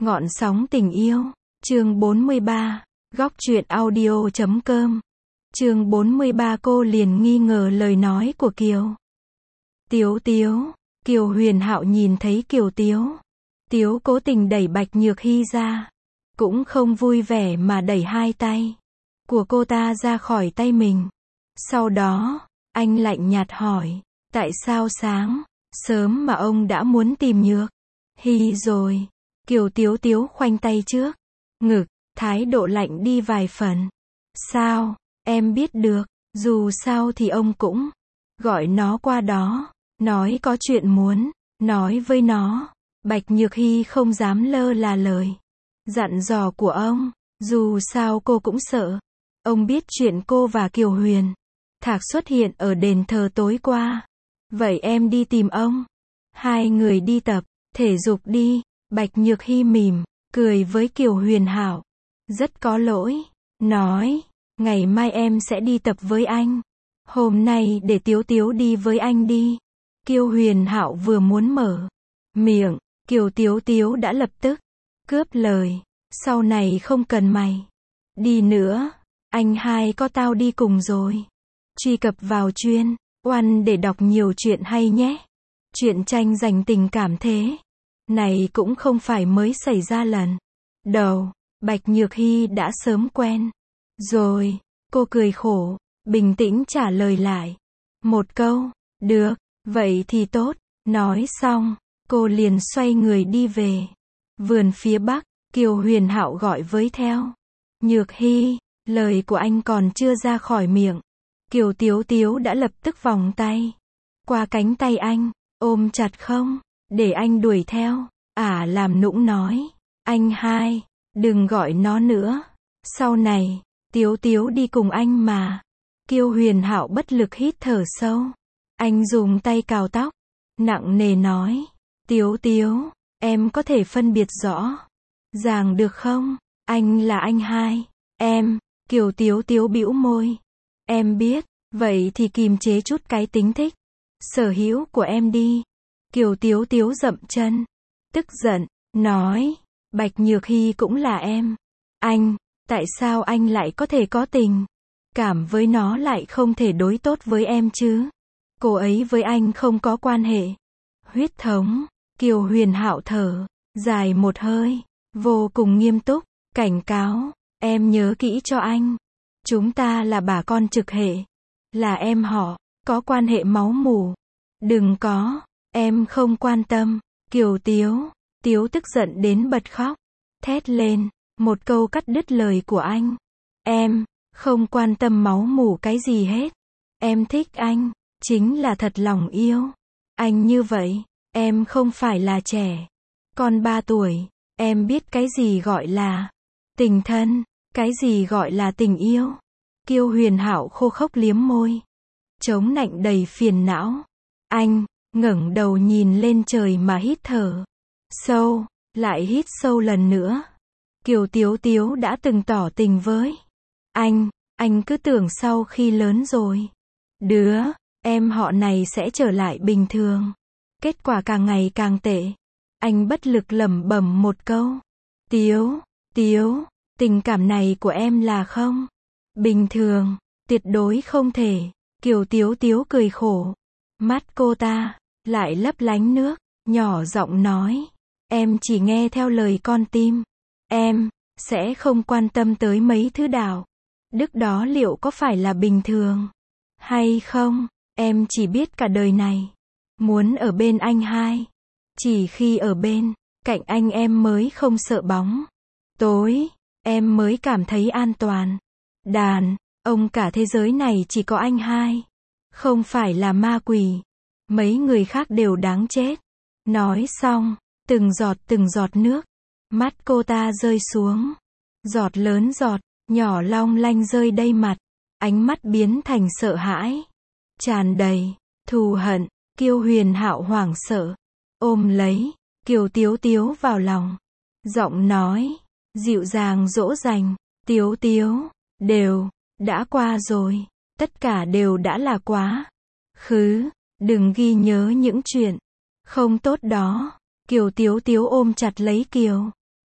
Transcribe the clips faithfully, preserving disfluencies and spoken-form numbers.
Ngọn sóng tình yêu, chương bốn mươi ba, góc truyện audio chấm com. Chương bốn mươi ba cô liền nghi ngờ lời nói của Kiều. Tiếu Tiếu, Kiều Huyền Hạo nhìn thấy Kiều Tiếu. Tiếu cố tình đẩy Bạch Nhược Hy ra. Cũng không vui vẻ mà đẩy hai tay của cô ta ra khỏi tay mình. Sau đó, anh lạnh nhạt hỏi, tại sao sáng, sớm mà ông đã muốn tìm Nhược Hy rồi? Kiều Tiếu Tiếu khoanh tay trước ngực, thái độ lạnh đi vài phần. Sao, em biết được, dù sao thì ông cũng gọi nó qua đó, nói có chuyện muốn nói với nó. Bạch Nhược Hy không dám lơ là lời dặn dò của ông, dù sao cô cũng sợ ông biết chuyện cô và Kiều Huyền Thạc xuất hiện ở đền thờ tối qua. Vậy em đi tìm ông. Hai người đi tập thể dục đi. Bạch Nhược Hy mỉm cười với Kiều Huyền Hạo, rất có lỗi, nói, ngày mai em sẽ đi tập với anh. Hôm nay để Tiếu Tiếu đi với anh đi. Kiều Huyền Hạo vừa muốn mở miệng, Kiều Tiếu Tiếu đã lập tức cướp lời, sau này không cần mày đi nữa, anh hai có tao đi cùng rồi. Truy cập vào chuyên oan để đọc nhiều chuyện hay nhé. Truyện tranh dành tình cảm thế này cũng không phải mới xảy ra lần đầu, Bạch Nhược Hy đã sớm quen rồi. Cô cười khổ, bình tĩnh trả lời lại một câu, được, vậy thì tốt. Nói xong, cô liền xoay người đi về vườn phía bắc. Kiều Huyền Hạo gọi với theo, Nhược Hy, lời của anh còn chưa ra khỏi miệng, Kiều Tiếu Tiếu đã lập tức vòng tay qua cánh tay anh, ôm chặt. Không để anh đuổi theo. Ả làm nũng nói, anh hai, đừng gọi nó nữa, sau này Tiếu Tiếu đi cùng anh mà. Kiều Huyền Hạo bất lực hít thở sâu, anh dùng tay cào tóc, nặng nề nói, Tiếu Tiếu, em có thể phân biệt rõ ràng được không? Anh là anh hai em. Kiều Tiếu Tiếu bĩu môi, em biết, vậy thì kìm chế chút cái tính thích sở hữu của em đi. Kiều Tiếu Tiếu dậm chân, tức giận, nói, Bạch Nhược Hy cũng là em anh, tại sao anh lại có thể có tình cảm với nó lại không thể đối tốt với em chứ? Cô ấy với anh không có quan hệ huyết thống. Kiều Huyền Hạo thở dài một hơi, vô cùng nghiêm túc, cảnh cáo, em nhớ kỹ cho anh. Chúng ta là bà con trực hệ, là em họ, có quan hệ máu mủ. Đừng có, em không quan tâm. Kiều Tiếu Tiếu tức giận đến bật khóc, thét lên, một câu cắt đứt lời của anh. Em không quan tâm máu mủ cái gì hết. Em thích anh, chính là thật lòng yêu anh như vậy. Em không phải là trẻ con ba tuổi. Em biết cái gì gọi là tình thân, cái gì gọi là tình yêu. Kiều Huyền Hạo khô khốc liếm môi, chống nạnh đầy phiền não. Anh ngẩng đầu nhìn lên trời mà hít thở sâu, lại hít sâu lần nữa. Kiều Tiếu Tiếu đã từng tỏ tình với anh, anh cứ tưởng sau khi lớn rồi, đứa em họ này sẽ trở lại bình thường. Kết quả càng ngày càng tệ. Anh bất lực lẩm bẩm một câu, Tiếu Tiếu, tình cảm này của em là không bình thường, tuyệt đối không thể. Kiều Tiếu Tiếu cười khổ, mắt cô ta lại lấp lánh nước, nhỏ giọng nói, em chỉ nghe theo lời con tim. Em sẽ không quan tâm tới mấy thứ đạo đức đó liệu có phải là bình thường hay không. Em chỉ biết cả đời này muốn ở bên anh hai. Chỉ khi ở bên cạnh anh em mới không sợ bóng tối, em mới cảm thấy an toàn. Đàn ông cả thế giới này chỉ có anh hai, không phải là ma quỷ, mấy người khác đều đáng chết. Nói xong, từng giọt từng giọt nước mắt cô ta rơi xuống, giọt lớn giọt nhỏ long lanh rơi đầy mặt, ánh mắt biến thành sợ hãi, tràn đầy thù hận. Kiều Huyền Hạo hoảng sợ, ôm lấy Kiều Tiếu Tiếu vào lòng, giọng nói dịu dàng dỗ dành, Tiếu Tiếu, đều đã qua rồi, tất cả đều đã là quá khứ, đừng ghi nhớ những chuyện không tốt đó. Kiều Tiếu Tiếu ôm chặt lấy Kiều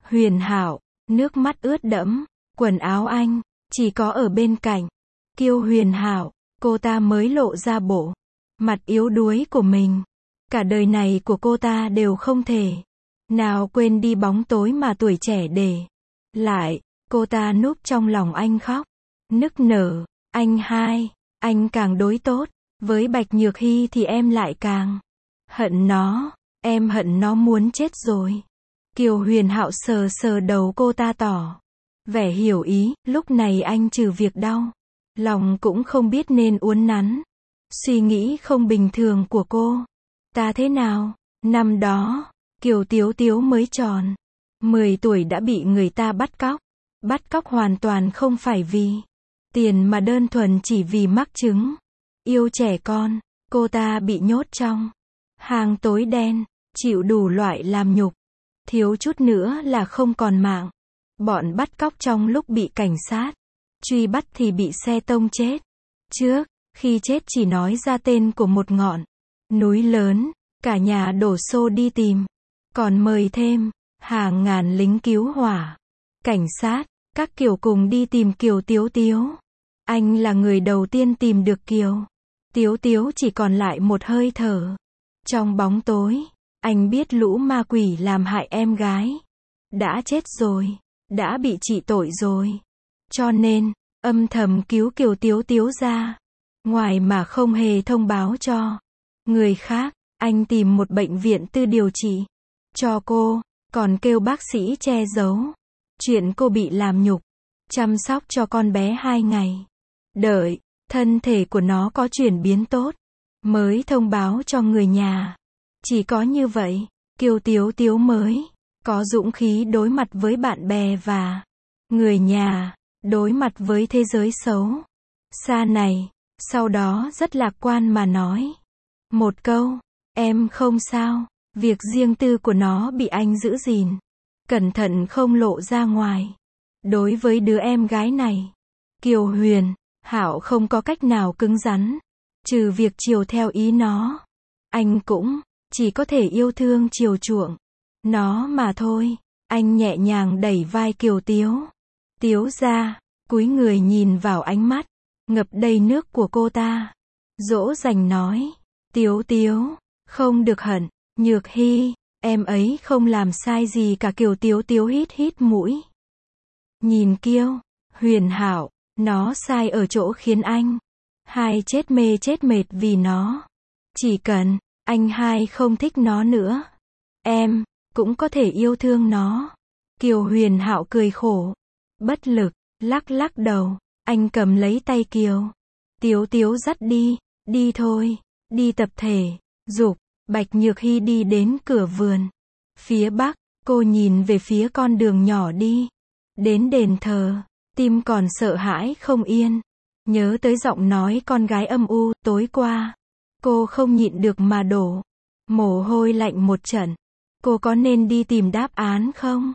Huyền Hạo, nước mắt ướt đẫm, quần áo anh, chỉ có ở bên cạnh. Kiều Huyền Hạo, cô ta mới lộ ra bộ mặt yếu đuối của mình. Cả đời này của cô ta đều không thể nào quên đi bóng tối mà tuổi trẻ để lại. Cô ta núp trong lòng anh khóc, nức nở. Anh hai, anh càng đối tốt với Bạch Nhược Hy thì em lại càng hận nó. Em hận nó muốn chết rồi. Kiều Huyền Hạo sờ sờ đầu cô ta tỏ vẻ hiểu ý. Lúc này anh trừ việc đau lòng cũng không biết nên uốn nắn suy nghĩ không bình thường của cô ta thế nào. Năm đó, Kiều Tiếu Tiếu mới tròn mười tuổi đã bị người ta bắt cóc. Bắt cóc hoàn toàn không phải vì tiền mà đơn thuần chỉ vì mắc chứng yêu trẻ con. Cô ta bị nhốt trong hang tối đen, chịu đủ loại làm nhục, thiếu chút nữa là không còn mạng. Bọn bắt cóc trong lúc bị cảnh sát truy bắt thì bị xe tông chết. Trước khi chết chỉ nói ra tên của một ngọn núi lớn, cả nhà đổ xô đi tìm, còn mời thêm hàng ngàn lính cứu hỏa, cảnh sát, các kiểu cùng đi tìm Kiều Tiếu Tiếu. Anh là người đầu tiên tìm được Kiều Tiếu Tiếu, chỉ còn lại một hơi thở. Trong bóng tối, anh biết lũ ma quỷ làm hại em gái đã chết rồi, đã bị trị tội rồi. Cho nên, âm thầm cứu Kiều Tiếu Tiếu ra ngoài mà không hề thông báo cho người khác. Anh tìm một bệnh viện tư điều trị cho cô, còn kêu bác sĩ che giấu chuyện cô bị làm nhục, chăm sóc cho con bé hai ngày. Đợi thân thể của nó có chuyển biến tốt mới thông báo cho người nhà. Chỉ có như vậy, Kiều Tiếu Tiếu mới có dũng khí đối mặt với bạn bè và người nhà, đối mặt với thế giới xấu xa này. Sau đó rất lạc quan mà nói một câu, em không sao. Việc riêng tư của nó bị anh giữ gìn cẩn thận không lộ ra ngoài. Đối với đứa em gái này, Kiều Huyền Hạo không có cách nào cứng rắn, trừ việc chiều theo ý nó. Anh cũng chỉ có thể yêu thương chiều chuộng nó mà thôi. Anh nhẹ nhàng đẩy vai Kiều Tiếu Tiếu ra, cúi người nhìn vào ánh mắt ngập đầy nước của cô ta, dỗ dành nói, Tiếu Tiếu, không được hận. Nhược Hy, em ấy không làm sai gì cả. Kiều Tiếu Tiếu hít hít mũi, nhìn Kiều Huyền Hạo, nó sai ở chỗ khiến anh hai chết mê chết mệt vì nó. Chỉ cần anh hai không thích nó nữa, em cũng có thể yêu thương nó. Kiều Huyền Hạo cười khổ, bất lực, lắc lắc đầu. Anh cầm lấy tay Kiều Tiếu Tiếu dắt đi, đi thôi, đi tập thể dục. Bạch Nhược Hy đi đến cửa vườn phía bắc, cô nhìn về phía con đường nhỏ đi đến đền thờ, tim còn sợ hãi không yên. Nhớ tới giọng nói con gái âm u tối qua, cô không nhịn được mà đổ mồ hôi lạnh một trận. Cô có nên đi tìm đáp án không?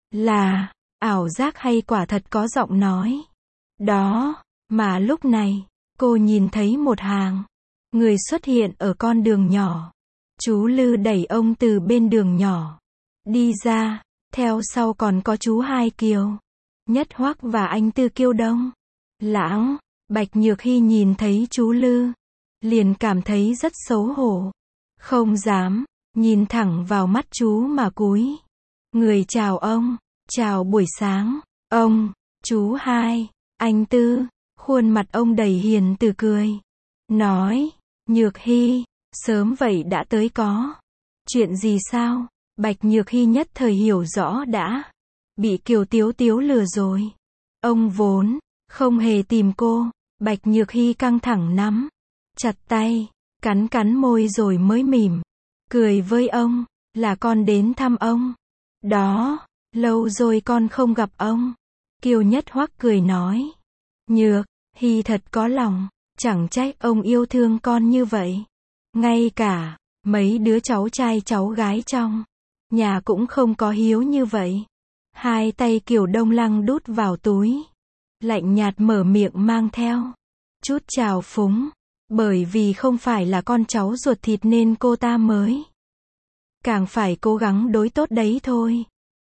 Là ảo giác hay quả thật có giọng nói đó? Mà lúc này, cô nhìn thấy một hàng người xuất hiện ở con đường nhỏ. Chú Lư đẩy ông từ bên đường nhỏ đi ra, theo sau còn có chú Hai Kiều Nhất Hoắc và anh Tư Kiêu Đông Lãng. Bạch Nhược Hy nhìn thấy chú Lư, liền cảm thấy rất xấu hổ, không dám nhìn thẳng vào mắt chú mà cúi người chào ông, chào buổi sáng, ông, chú Hai, anh Tư. Khuôn mặt ông đầy hiền từ cười, nói, Nhược Hy, sớm vậy đã tới có chuyện gì sao? Bạch Nhược Hy nhất thời hiểu rõ đã bị Kiều Tiếu Tiếu lừa rồi. Ông vốn không hề tìm cô. Bạch Nhược Hy căng thẳng nắm chặt tay, cắn cắn môi rồi mới mỉm cười với ông, là con đến thăm ông đó, lâu rồi con không gặp ông. Kiều Nhất Hoắc cười nói, Nhược Hy thật có lòng, chẳng trách ông yêu thương con như vậy. Ngay cả mấy đứa cháu trai cháu gái trong nhà cũng không có hiếu như vậy. Hai tay Kiều Đông Lăng đút vào túi, lạnh nhạt mở miệng mang theo chút trào phúng. Bởi vì không phải là con cháu ruột thịt nên cô ta mới càng phải cố gắng đối tốt đấy thôi.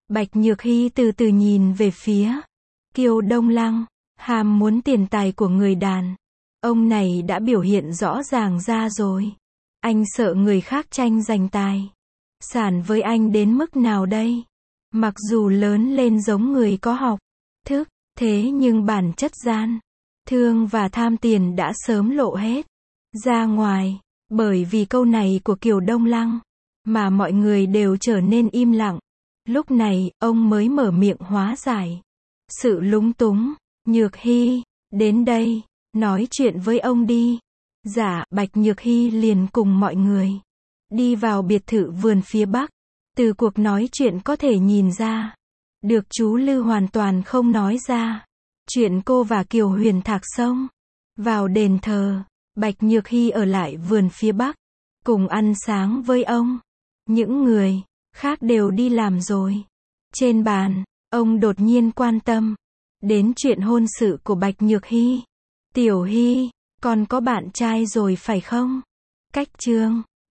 Bạch Nhược Hy từ từ nhìn về phía Kiều Đông Lăng, ham muốn tiền tài của người đàn ông này đã biểu hiện rõ ràng ra rồi. Anh sợ người khác tranh giành tài sản với anh đến mức nào đây? Mặc dù lớn lên giống người có học thức, thế nhưng bản chất gian thương và tham tiền đã sớm lộ hết ra ngoài. Bởi vì câu này của Kiều Đông Lăng mà mọi người đều trở nên im lặng. Lúc này, ông mới mở miệng hóa giải sự lúng túng. Nhược Hy, đến đây, nói chuyện với ông đi. Dạ, Bạch Nhược Hy liền cùng mọi người đi vào biệt thự vườn phía bắc. Từ cuộc nói chuyện có thể nhìn ra được chú Lư hoàn toàn không nói ra chuyện cô và Kiều Huyền Thạc xông vào đền thờ. Bạch Nhược Hy ở lại vườn phía bắc cùng ăn sáng với ông. Những người khác đều đi làm rồi. Trên bàn, ông đột nhiên quan tâm đến chuyện hôn sự của Bạch Nhược Hy. Tiểu Hy, con có bạn trai rồi phải không? Cách chương